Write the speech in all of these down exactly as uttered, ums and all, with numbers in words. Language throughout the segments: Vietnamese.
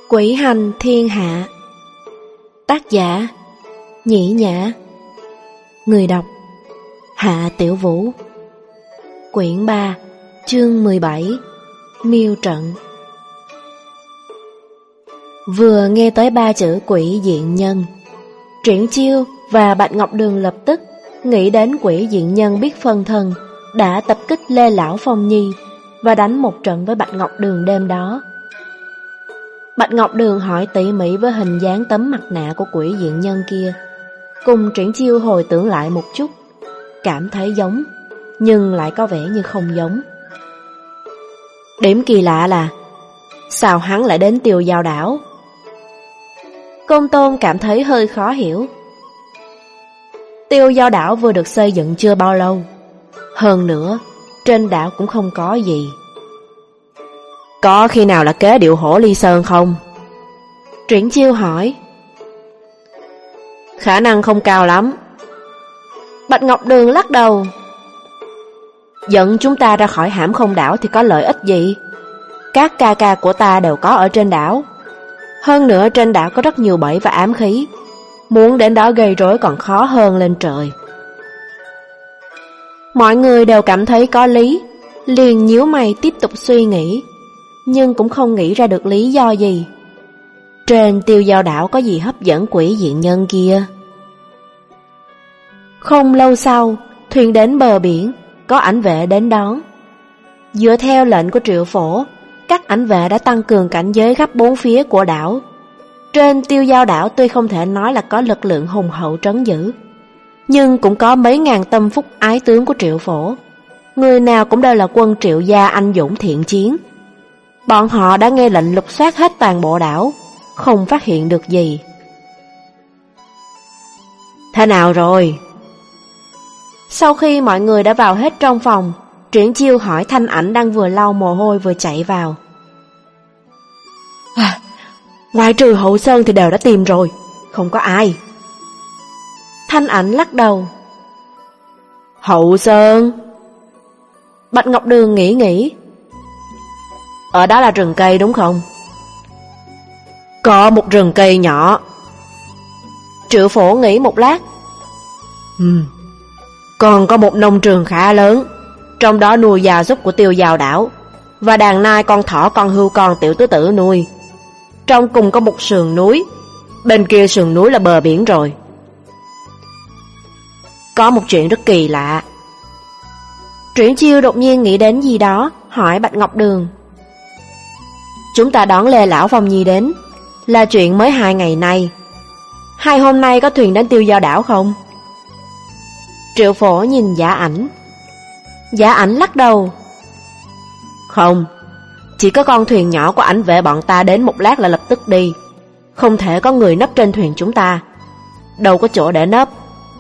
Quỷ hành thiên hạ. Tác giả Nhĩ Nhã. Người đọc Hạ Tiểu Vũ. Quyển ba, chương mười bảy. Miêu trận. Vừa nghe tới ba chữ quỷ diện nhân, Triển Chiêu và Bạch Ngọc Đường lập tức nghĩ đến quỷ diện nhân biết phân thân đã tập kích Lê Lão Phong Nhi và đánh một trận với Bạch Ngọc Đường đêm đó. Bạch Ngọc Đường hỏi tỉ mỉ với hình dáng tấm mặt nạ của quỷ diện nhân kia, cùng Triển Chiêu hồi tưởng lại một chút, cảm thấy giống, nhưng lại có vẻ như không giống. Điểm kỳ lạ là sao hắn lại đến Tiêu Giao Đảo? Công Tôn cảm thấy hơi khó hiểu. Tiêu Giao Đảo vừa được xây dựng chưa bao lâu, hơn nữa trên đảo cũng không có gì. Có khi nào là kế điệu hổ ly sơn không? Triển Chiêu hỏi. Khả năng không cao lắm. Bạch Ngọc Đường lắc đầu. Dẫn chúng ta ra khỏi Hãm Không đảo thì có lợi ích gì? Các ca ca của ta đều có ở trên đảo. Hơn nữa trên đảo có rất nhiều bẫy và ám khí, muốn đến đó gây rối còn khó hơn lên trời. Mọi người đều cảm thấy có lý, liền nhíu mày tiếp tục suy nghĩ, nhưng cũng không nghĩ ra được lý do gì. Trên Tiêu Giao Đảo có gì hấp dẫn quỷ diện nhân kia? Không lâu sau, thuyền đến bờ biển, có ảnh vệ đến đón. Dựa theo lệnh của Triệu Phổ, các ảnh vệ đã tăng cường cảnh giới khắp bốn phía của đảo. Trên Tiêu Giao Đảo tuy không thể nói là có lực lượng hùng hậu trấn giữ, nhưng cũng có mấy ngàn tâm phúc ái tướng của Triệu Phổ. Người nào cũng đều là quân Triệu gia anh dũng thiện chiến. Bọn họ đã nghe lệnh lục soát hết toàn bộ đảo, không phát hiện được gì. Thế nào rồi? Sau khi mọi người đã vào hết trong phòng, Triển Chiêu hỏi Thanh Ảnh đang vừa lau mồ hôi vừa chạy vào. À, ngoài trừ Hậu Sơn thì đều đã tìm rồi, không có ai. Thanh Ảnh lắc đầu. Hậu Sơn? Bạch Ngọc Đường nghĩ nghĩ. Ở đó là rừng cây đúng không? Có một rừng cây nhỏ. Triệu Phổ nghĩ một lát. Ừ. Còn có một nông trường khá lớn, trong đó nuôi gia súc của Tiêu Giao Đảo, và đàn nai con thỏ con hươu con tiểu tứ tử nuôi. Trong cùng có một sườn núi, bên kia sườn núi là bờ biển rồi. Có một chuyện rất kỳ lạ. Triển Chiêu đột nhiên nghĩ đến gì đó, hỏi Bạch Ngọc Đường. Chúng ta đón Lê Lão Phong Nhi đến là chuyện mới hai ngày nay. Hai hôm nay có thuyền đến Tiêu Giao Đảo không? Triệu Phổ nhìn Giả Ảnh. Giả Ảnh lắc đầu. Không, chỉ có con thuyền nhỏ của ảnh vệ bọn ta đến một lát là lập tức đi. Không thể có người nấp trên thuyền chúng ta, đâu có chỗ để nấp.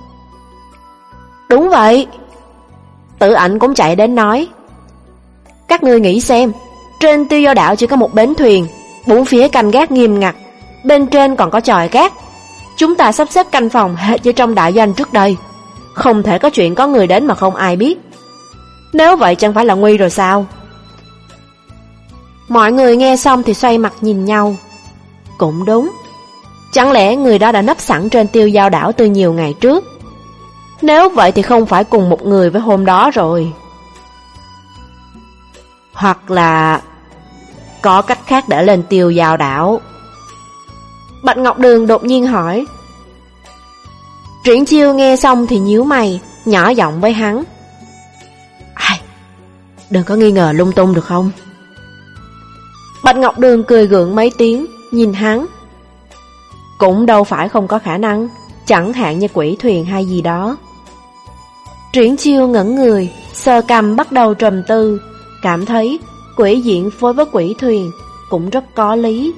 Đúng vậy. Tử Ảnh cũng chạy đến nói. Các ngươi nghĩ xem, trên Tiêu Giao Đảo chỉ có một bến thuyền, bốn phía canh gác nghiêm ngặt, bên trên còn có chòi gác. Chúng ta sắp xếp canh phòng hệt như trong đại doanh trước đây, không thể có chuyện có người đến mà không ai biết. Nếu vậy chẳng phải là nguy rồi sao? Mọi người nghe xong thì xoay mặt nhìn nhau. Cũng đúng. Chẳng lẽ người đó đã nấp sẵn trên Tiêu Giao Đảo từ nhiều ngày trước? Nếu vậy thì không phải cùng một người với hôm đó rồi. Hoặc là có cách khác để lên Tiêu Giao Đảo. Bạch Ngọc Đường đột nhiên hỏi. Triển Chiêu nghe xong thì nhíu mày, nhỏ giọng với hắn. Ai, đừng có nghi ngờ lung tung được không? Bạch Ngọc Đường cười gượng mấy tiếng, nhìn hắn. Cũng đâu phải không có khả năng, chẳng hạn như quỷ thuyền hay gì đó. Triển Chiêu ngẩn người, sờ cằm bắt đầu trầm tư, cảm thấy quỷ diện phối với quỷ thuyền cũng rất có lý.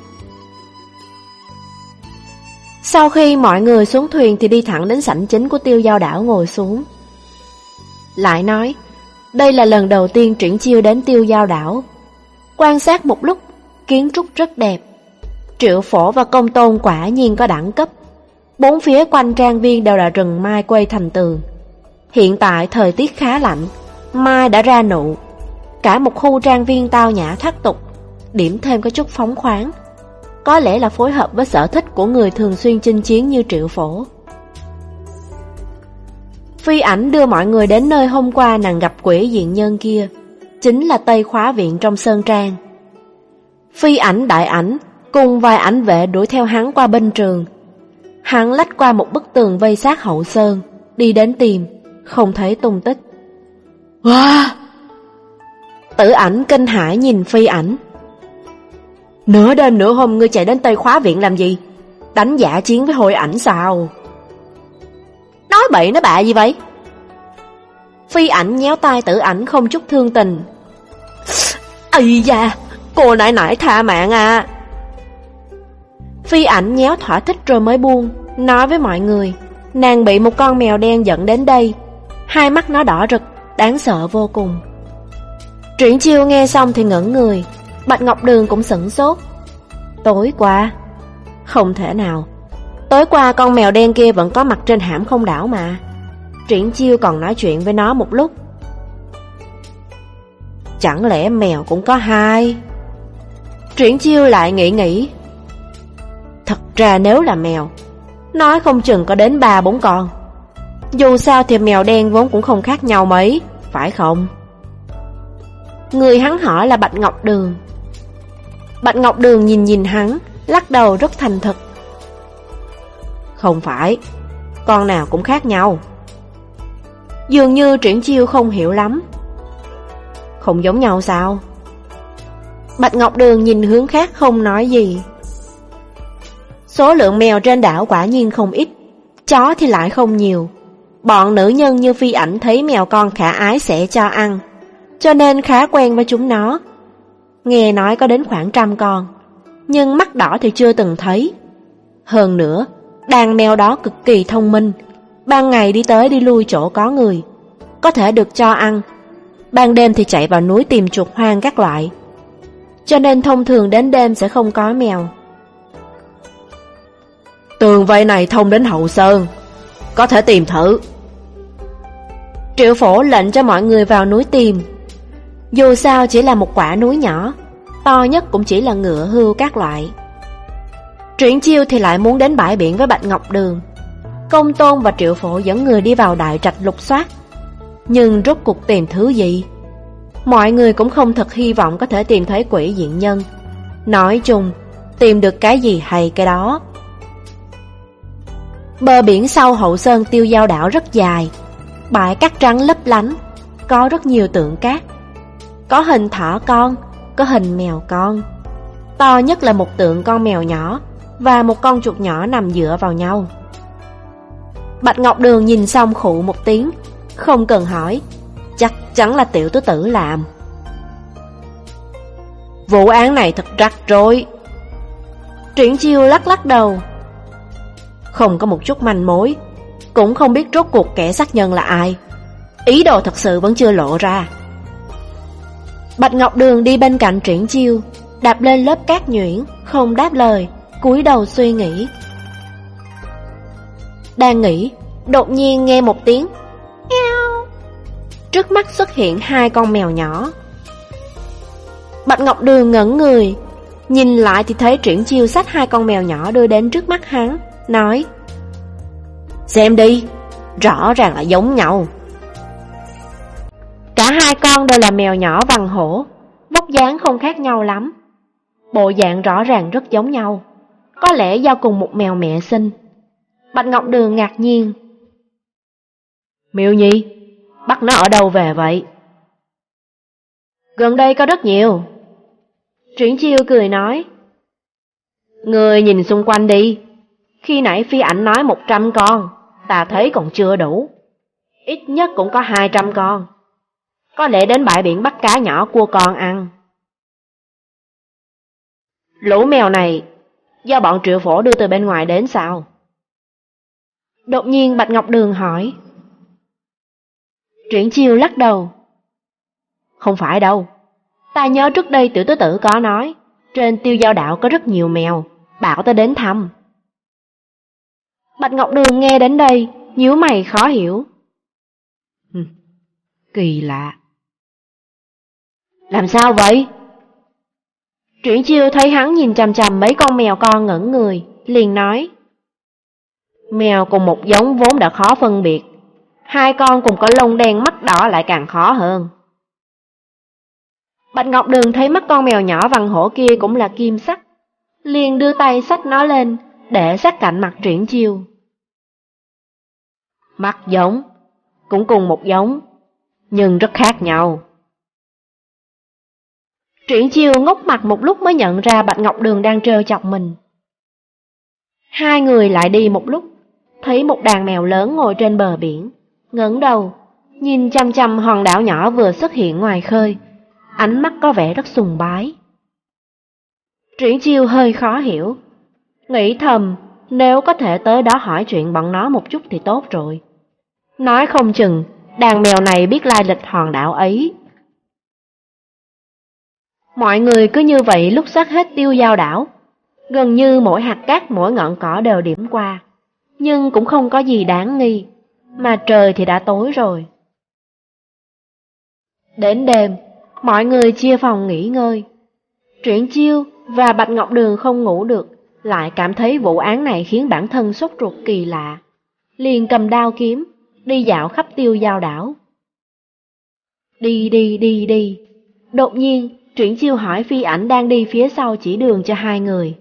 Sau khi mọi người xuống thuyền thì đi thẳng đến sảnh chính của Tiêu Giao Đảo ngồi xuống. Lại nói, đây là lần đầu tiên Triển Chiêu đến Tiêu Giao Đảo. Quan sát một lúc, kiến trúc rất đẹp. Triệu Phổ và Công Tôn quả nhiên có đẳng cấp. Bốn phía quanh trang viên đều là rừng mai quây thành tường. Hiện tại thời tiết khá lạnh, mai đã ra nụ. Cả một khu trang viên tao nhã thoát tục, điểm thêm có chút phóng khoáng. có lẽ là phối hợp với sở thích của người thường xuyên chinh chiến như Triệu Phổ. Phi Ảnh đưa mọi người đến nơi hôm qua nàng gặp quỷ diện nhân kia, chính là Tây Khóa Viện trong Sơn Trang. Phi Ảnh Đại Ảnh cùng vài ảnh vệ đuổi theo hắn qua bên trường. Hắn lách qua một bức tường vây sát hậu sơn, đi đến tìm, không thấy tung tích. Wow! Tử Ảnh kinh hãi nhìn Phi Ảnh. Nửa đêm nửa hôm ngươi chạy đến Tây Khóa Viện làm gì? Đánh giả chiến với Hội Ảnh sao? Nói bậy nói bạ gì vậy? Phi Ảnh nhéo tay Tử Ảnh không chút thương tình. Ây da, cô nại nại tha mạng à. Phi Ảnh nhéo thỏa thích rồi mới buông, nói với mọi người, nàng bị một con mèo đen dẫn đến đây. Hai mắt nó đỏ rực, đáng sợ vô cùng. Triển Chiêu nghe xong thì ngẩn người, Bạch Ngọc Đường cũng sửng sốt. Tối qua? Không thể nào. Tối qua con mèo đen kia vẫn có mặt trên Hãm Không đảo mà. Triển Chiêu còn nói chuyện với nó một lúc. Chẳng lẽ mèo cũng có hai? Triển Chiêu lại nghĩ nghĩ. Thật ra nếu là mèo, nói không chừng có đến ba bốn con. Dù sao thì mèo đen vốn cũng không khác nhau mấy, phải không? Người hắn hỏi là Bạch Ngọc Đường. Bạch Ngọc Đường nhìn nhìn hắn, lắc đầu rất thành thật. Không phải, con nào cũng khác nhau. Dường như Triển Chiêu không hiểu lắm. Không giống nhau sao? Bạch Ngọc Đường nhìn hướng khác không nói gì. Số lượng mèo trên đảo quả nhiên không ít, chó thì lại không nhiều. Bọn nữ nhân như Phi Ảnh thấy mèo con khả ái sẽ cho ăn, cho nên khá quen với chúng nó. Nghe nói có đến khoảng trăm con, nhưng mắt đỏ thì chưa từng thấy. Hơn nữa, đàn mèo đó cực kỳ thông minh, ban ngày đi tới đi lui chỗ có người, có thể được cho ăn. Ban đêm thì chạy vào núi tìm chuột hoang các loại. Cho nên thông thường đến đêm sẽ không có mèo. Tường vây này thông đến hậu sơn, có thể tìm thử. Triệu Phổ lệnh cho mọi người vào núi tìm. Dù sao chỉ là một quả núi nhỏ, to nhất cũng chỉ là ngựa hươu các loại. Triển Chiêu thì lại muốn đến bãi biển với Bạch Ngọc Đường. Công Tôn và Triệu Phổ dẫn người đi vào đại trạch lục soát, nhưng rốt cuộc tìm thứ gì? Mọi người cũng không thật hy vọng có thể tìm thấy quỷ diện nhân. Nói chung, tìm được cái gì hay cái đó. Bờ biển sau hậu sơn Tiêu Giao đảo rất dài, bãi cát trắng lấp lánh, có rất nhiều tượng cát. Có hình thỏ con, có hình mèo con. To nhất là một tượng con mèo nhỏ và một con chuột nhỏ nằm dựa vào nhau. Bạch Ngọc Đường nhìn xong khụ một tiếng, không cần hỏi, chắc chắn là Tiểu Tứ Tử làm. Vụ án này thật rắc rối. Triển Chiêu lắc lắc đầu. Không có một chút manh mối, cũng không biết rốt cuộc kẻ sát nhân là ai. Ý đồ thật sự vẫn chưa lộ ra. Bạch Ngọc Đường đi bên cạnh Triển Chiêu, đạp lên lớp cát nhuyễn, không đáp lời, cúi đầu suy nghĩ. Đang nghĩ, đột nhiên nghe một tiếng Eo. Trước mắt xuất hiện hai con mèo nhỏ. Bạch Ngọc Đường ngẩn người, nhìn lại thì thấy Triển Chiêu xách hai con mèo nhỏ đưa đến trước mắt hắn, nói: Xem đi, rõ ràng là giống nhau. Cả hai con đều là mèo nhỏ vằn hổ, vóc dáng không khác nhau lắm. Bộ dạng rõ ràng rất giống nhau, có lẽ do cùng một mèo mẹ sinh. Bạch Ngọc Đường ngạc nhiên. Miêu Nhi, bắt nó ở đâu về vậy? Gần đây có rất nhiều. Triển Chiêu cười nói. Người nhìn xung quanh đi. Khi nãy Phi Ảnh nói một trăm con, ta thấy còn chưa đủ. Ít nhất cũng có hai trăm con. Có lẽ đến bãi biển bắt cá nhỏ cua con ăn. Lũ mèo này do bọn Triệu Phổ đưa từ bên ngoài đến sao? Đột nhiên Bạch Ngọc Đường hỏi. Triển Chiêu lắc đầu. Không phải đâu. Ta nhớ trước đây Tiểu Tứ Tử có nói, trên Tiêu Giao đảo có rất nhiều mèo, bảo ta đến thăm. Bạch Ngọc Đường nghe đến đây, nhíu mày khó hiểu. Hừ, kỳ lạ. Làm sao vậy? Triển Chiêu thấy hắn nhìn chằm chằm mấy con mèo con ngẩn người, liền nói: Mèo cùng một giống vốn đã khó phân biệt, hai con cùng có lông đen mắt đỏ lại càng khó hơn. Bạch Ngọc Đường thấy mắt con mèo nhỏ vằn hổ kia cũng là kim sắc, liền đưa tay xách nó lên, để sát cạnh mặt Triển Chiêu. Mắt giống, cũng cùng một giống, nhưng rất khác nhau. Triển Chiêu ngốc mặt một lúc mới nhận ra Bạch Ngọc Đường đang trêu chọc mình. Hai người lại đi một lúc, thấy một đàn mèo lớn ngồi trên bờ biển, ngẩng đầu, nhìn chăm chăm hòn đảo nhỏ vừa xuất hiện ngoài khơi, ánh mắt có vẻ rất sùng bái. Triển Chiêu hơi khó hiểu, nghĩ thầm nếu có thể tới đó hỏi chuyện bọn nó một chút thì tốt rồi. Nói không chừng đàn mèo này biết lai lịch hòn đảo ấy. Mọi người cứ như vậy lúc sát hết Tiêu Giao đảo, gần như mỗi hạt cát mỗi ngọn cỏ đều điểm qua, nhưng cũng không có gì đáng nghi, mà trời thì đã tối rồi. Đến đêm, mọi người chia phòng nghỉ ngơi. Triển Chiêu và Bạch Ngọc Đường không ngủ được, lại cảm thấy vụ án này khiến bản thân sốt ruột kỳ lạ, liền cầm đao kiếm, đi dạo khắp Tiêu Giao đảo. Đi đi đi đi, đột nhiên Triển Chiêu hỏi Phi Ảnh đang đi phía sau chỉ đường cho hai người.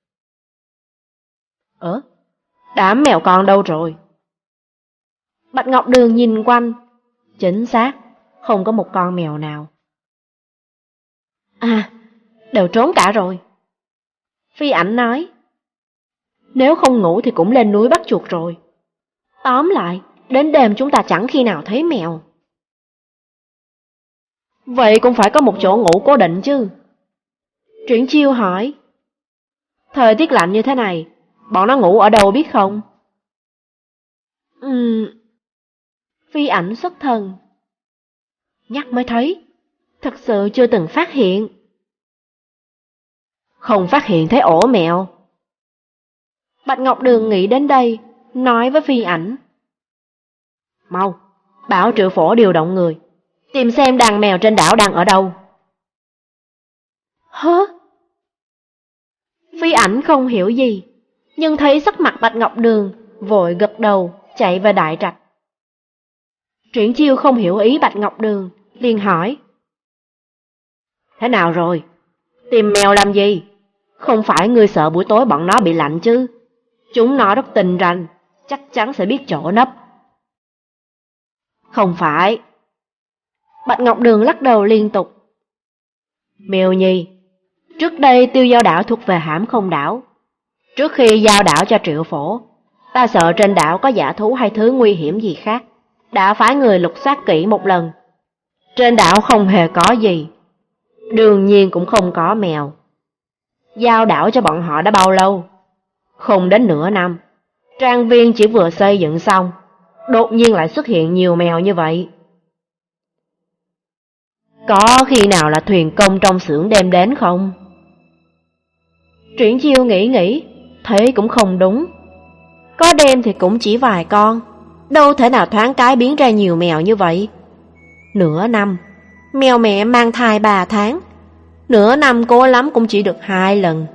Ơ, đám mèo con đâu rồi? Bạch Ngọc Đường nhìn quanh, chính xác, không có một con mèo nào. À, đều trốn cả rồi. Phi Ảnh nói, nếu không ngủ thì cũng lên núi bắt chuột rồi. Tóm lại, đến đêm chúng ta chẳng khi nào thấy mèo. Vậy cũng phải có một chỗ ngủ cố định chứ. Triển Chiêu hỏi, thời tiết lạnh như thế này, bọn nó ngủ ở đâu biết không? Ừm... Phi Ảnh xuất thần. Nhắc mới thấy, thật sự chưa từng phát hiện. Không phát hiện thấy ổ mèo. Bạch Ngọc Đường nghĩ đến đây, nói với Phi Ảnh. Mau, bảo Triệu Phổ điều động người, tìm xem đàn mèo trên đảo đang ở đâu. Hớ? Phi Ảnh không hiểu gì, nhưng thấy sắc mặt Bạch Ngọc Đường, vội gật đầu, chạy về đại trạch. Triển Chiêu không hiểu ý Bạch Ngọc Đường, liền hỏi. Thế nào rồi? Tìm mèo làm gì? Không phải ngươi sợ buổi tối bọn nó bị lạnh chứ? Chúng nó rất tình ranh, chắc chắn sẽ biết chỗ nấp. Không phải. Bạch Ngọc Đường lắc đầu liên tục. Miêu Nhi, trước đây Tiêu Giao đảo thuộc về Hãm Không đảo. Trước khi giao đảo cho Triệu Phổ, ta sợ trên đảo có dã thú hay thứ nguy hiểm gì khác, đã phái người lục soát kỹ một lần. Trên đảo không hề có gì, đương nhiên cũng không có mèo. Giao đảo cho bọn họ đã bao lâu? Không đến nửa năm. Trang viên chỉ vừa xây dựng xong, đột nhiên lại xuất hiện nhiều mèo như vậy. Có khi nào là thuyền công trong xưởng đem đến không? Triển Chiêu nghĩ nghĩ, thấy cũng không đúng. Có đem thì cũng chỉ vài con, đâu thể nào thoáng cái biến ra nhiều mèo như vậy. Nửa năm, mèo mẹ mang thai ba tháng, nửa năm cố lắm cũng chỉ được hai lần.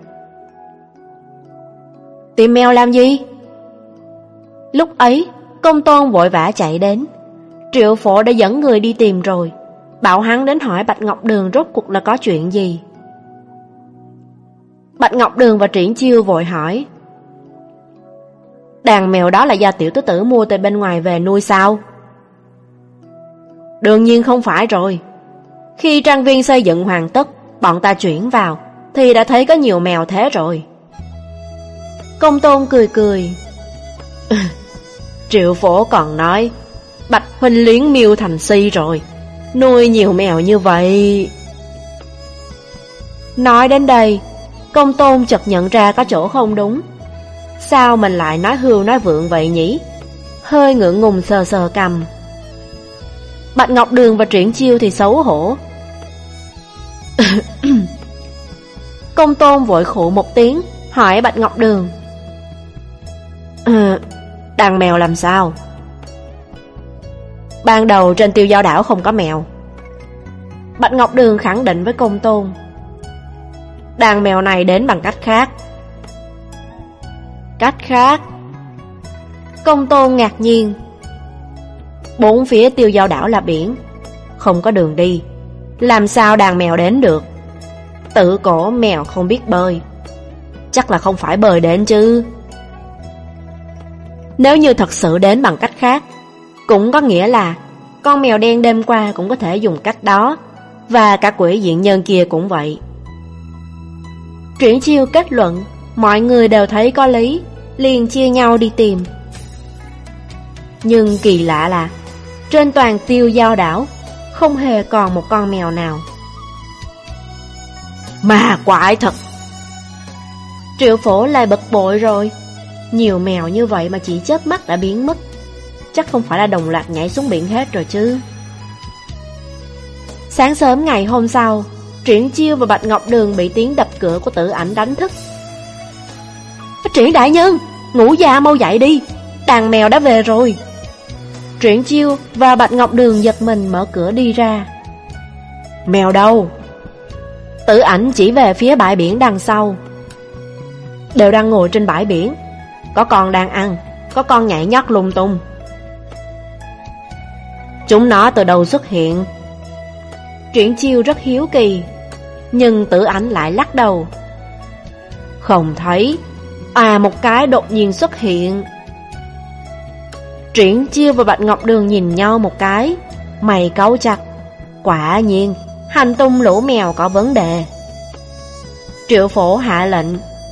Tìm mèo làm gì? Lúc ấy, Công Tôn vội vã chạy đến. Triệu Phổ đã dẫn người đi tìm rồi, bảo hắn đến hỏi Bạch Ngọc Đường rốt cuộc là có chuyện gì. Bạch Ngọc Đường và Triển Chiêu vội hỏi. Đàn mèo đó là do tiểu tứ tử mua từ bên ngoài về nuôi sao? Đương nhiên không phải rồi. Khi trang viên xây dựng hoàn tất, bọn ta chuyển vào, thì đã thấy có nhiều mèo thế rồi. Công Tôn cười cười. Triệu Phổ còn nói, Bạch huynh liếng miêu thành si rồi, nuôi nhiều mèo như vậy. Nói đến đây, Công Tôn chợt nhận ra có chỗ không đúng. Sao mình lại nói hưu nói vượng vậy nhỉ? Hơi ngượng ngùng sờ sờ cằm. Bạch Ngọc Đường và Triển Chiêu thì xấu hổ. Công Tôn vội khụ một tiếng, hỏi Bạch Ngọc Đường. À, đàn mèo làm sao? Ban đầu trên Tiêu Giao đảo không có mèo. Bạch Ngọc Đường khẳng định với Công Tôn. Đàn mèo này đến bằng cách khác. Cách khác? Công Tôn ngạc nhiên. Bốn phía Tiêu Giao đảo là biển, không có đường đi, làm sao đàn mèo đến được? Tự cổ mèo không biết bơi, chắc là không phải bơi đến chứ. Nếu như thật sự đến bằng cách khác, cũng có nghĩa là con mèo đen đêm qua cũng có thể dùng cách đó, và cả quỷ diện nhân kia cũng vậy. Triển Chiêu kết luận mọi người đều thấy có lý, liền chia nhau đi tìm. Nhưng kỳ lạ là trên toàn Tiêu Giao đảo không hề còn một con mèo nào. Ma quái thật! Triệu Phổ lại bực bội rồi. Nhiều mèo như vậy mà chỉ chớp mắt đã biến mất, chắc không phải là đồng loạt nhảy xuống biển hết rồi chứ. Sáng sớm ngày hôm sau, Triển Chiêu và Bạch Ngọc Đường bị tiếng đập cửa của Tử Ảnh đánh thức. Triển đại nhân, ngủ già mau dậy đi, đàn mèo đã về rồi. Triển Chiêu và Bạch Ngọc Đường giật mình mở cửa đi ra. Mèo đâu? Tử Ảnh chỉ về phía bãi biển đằng sau. Đều đang ngồi trên bãi biển, có con đang ăn, có con nhảy nhót lung tung. Chúng nó từ đâu xuất hiện? Triển Chiêu rất hiếu kỳ, nhưng Tử Ảnh lại lắc đầu. Không thấy. À, một cái đột nhiên xuất hiện. Triển Chiêu và Bạch Ngọc Đường nhìn nhau một cái, mày cau chặt. Quả nhiên, hành tung lũ mèo có vấn đề. Triệu Phổ hạ lệnh.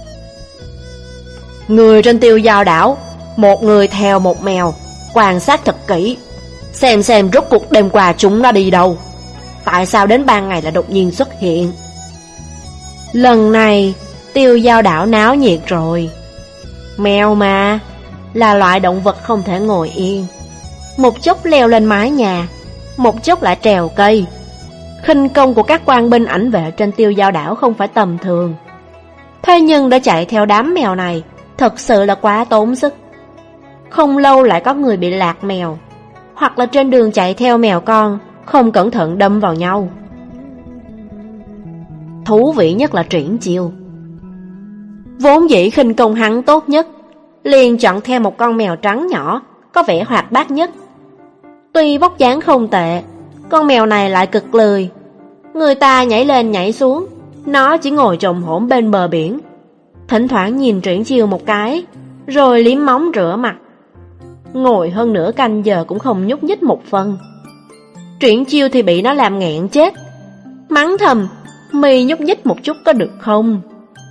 Người trên Tiêu Giao đảo, một người theo một mèo, quan sát thật kỹ, xem xem rốt cuộc đêm qua chúng nó đi đâu. Tại sao đến ban ngày lại đột nhiên xuất hiện? Lần này Tiêu Giao đảo náo nhiệt rồi. Mèo mà, là loại động vật không thể ngồi yên, một chốc leo lên mái nhà, một chốc lại trèo cây. Khinh công của các quan binh ảnh vệ trên Tiêu Giao đảo không phải tầm thường. Thế nhưng đã chạy theo đám mèo này thật sự là quá tốn sức. Không lâu lại có người bị lạc mèo, hoặc là trên đường chạy theo mèo con không cẩn thận đâm vào nhau. Thú vị nhất là Triển Chiêu. Vốn dĩ khinh công hắn tốt nhất, liền chọn theo một con mèo trắng nhỏ, có vẻ hoạt bát nhất. Tuy vóc dáng không tệ, con mèo này lại cực lười. Người ta nhảy lên nhảy xuống, nó chỉ ngồi chồm hổm bên bờ biển, thỉnh thoảng nhìn Triển Chiêu một cái, rồi liếm móng rửa mặt. Ngồi hơn nửa canh giờ cũng không nhúc nhích một phân. Triển Chiêu thì bị nó làm nghẹn chết, mắng thầm, mi nhúc nhích một chút có được không?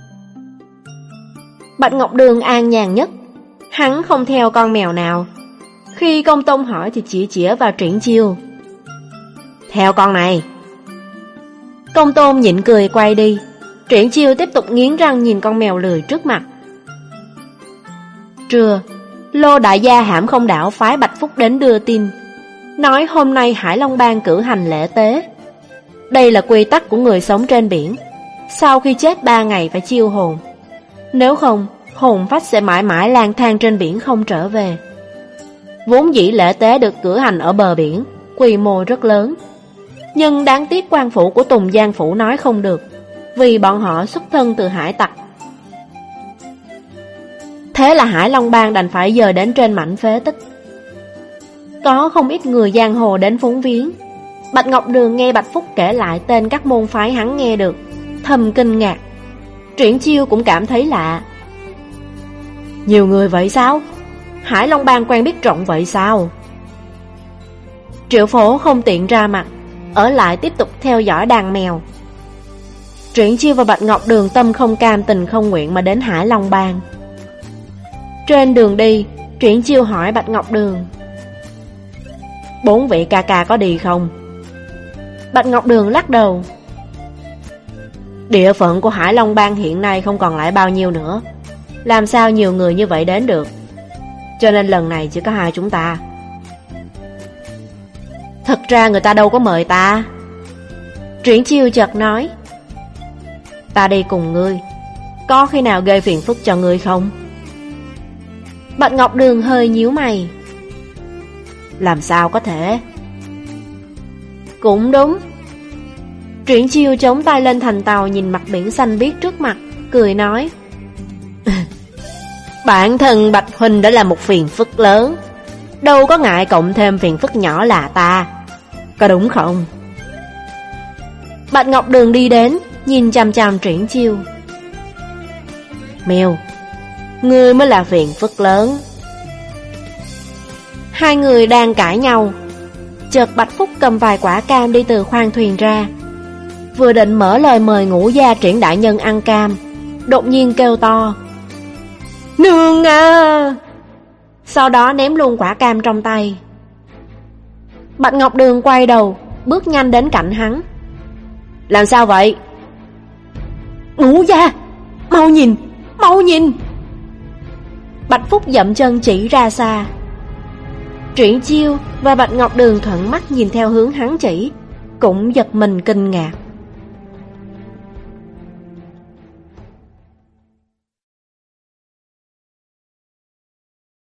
Bạch Ngọc Đường an nhàn nhất, hắn không theo con mèo nào. Khi Công Tôn hỏi thì chỉ chĩa vào Triển Chiêu. Theo con này. Công Tôn nhịn cười quay đi. Triển Chiêu tiếp tục nghiến răng nhìn con mèo lười trước mặt. Trưa, Lô đại gia Hãm Không đảo phái Bạch Phúc đến đưa tin, nói hôm nay Hải Long Bang cử hành lễ tế. Đây là quy tắc của người sống trên biển, sau khi chết ba ngày phải chiêu hồn, nếu không hồn phách sẽ mãi mãi lang thang trên biển không trở về. Vốn dĩ lễ tế được cử hành ở bờ biển, quy mô rất lớn, nhưng đáng tiếc quan phủ của Tùng Giang Phủ nói không được, vì bọn họ xuất thân từ hải tặc. Thế là Hải Long Bang đành phải dời đến trên mảnh phế tích. Có không ít người giang hồ đến phúng viếng. Bạch Ngọc Đường nghe Bạch Phúc kể lại tên các môn phái hắn nghe được, thầm kinh ngạc. Triển Chiêu cũng cảm thấy lạ. Nhiều người vậy sao? Hải Long Bang quen biết rộng vậy sao? Triệu Phổ không tiện ra mặt, ở lại tiếp tục theo dõi đàn mèo. Triển Chiêu và Bạch Ngọc Đường tâm không cam tình không nguyện mà đến Hải Long Bang. Trên đường đi, Triển Chiêu hỏi Bạch Ngọc Đường, bốn vị ca ca có đi không? Bạch Ngọc Đường lắc đầu. Địa phận của Hải Long Bang hiện nay không còn lại bao nhiêu nữa, làm sao nhiều người như vậy đến được, cho nên lần này chỉ có hai chúng ta. Thật ra người ta đâu có mời ta. Triển Chiêu chợt nói, ta đi cùng ngươi, có khi nào gây phiền phức cho ngươi không? Bạch Ngọc Đường hơi nhíu mày. Làm sao có thể? Cũng đúng. Triển Chiêu chống tay lên thành tàu nhìn mặt biển xanh biếc trước mặt, cười nói: Bản thân Bạch huynh đã là một phiền phức lớn, đâu có ngại cộng thêm phiền phức nhỏ là ta, có đúng không? Bạch Ngọc Đường đi đến, nhìn chằm chằm Triển Chiêu. Mèo, ngươi mới là phiền phức lớn. Hai người đang cãi nhau, chợt Bạch Phúc cầm vài quả cam đi từ khoang thuyền ra, vừa định mở lời mời Ngũ gia Triển đại nhân ăn cam, đột nhiên kêu to: Nương à! Sau đó ném luôn quả cam trong tay. Bạch Ngọc Đường quay đầu, bước nhanh đến cạnh hắn. Làm sao vậy? Ngũ gia, mau nhìn, mau nhìn! Bạch Phúc dậm chân chỉ ra xa. Triển Chiêu và Bạch Ngọc Đường thuận mắt nhìn theo hướng hắn chỉ, cũng giật mình kinh ngạc.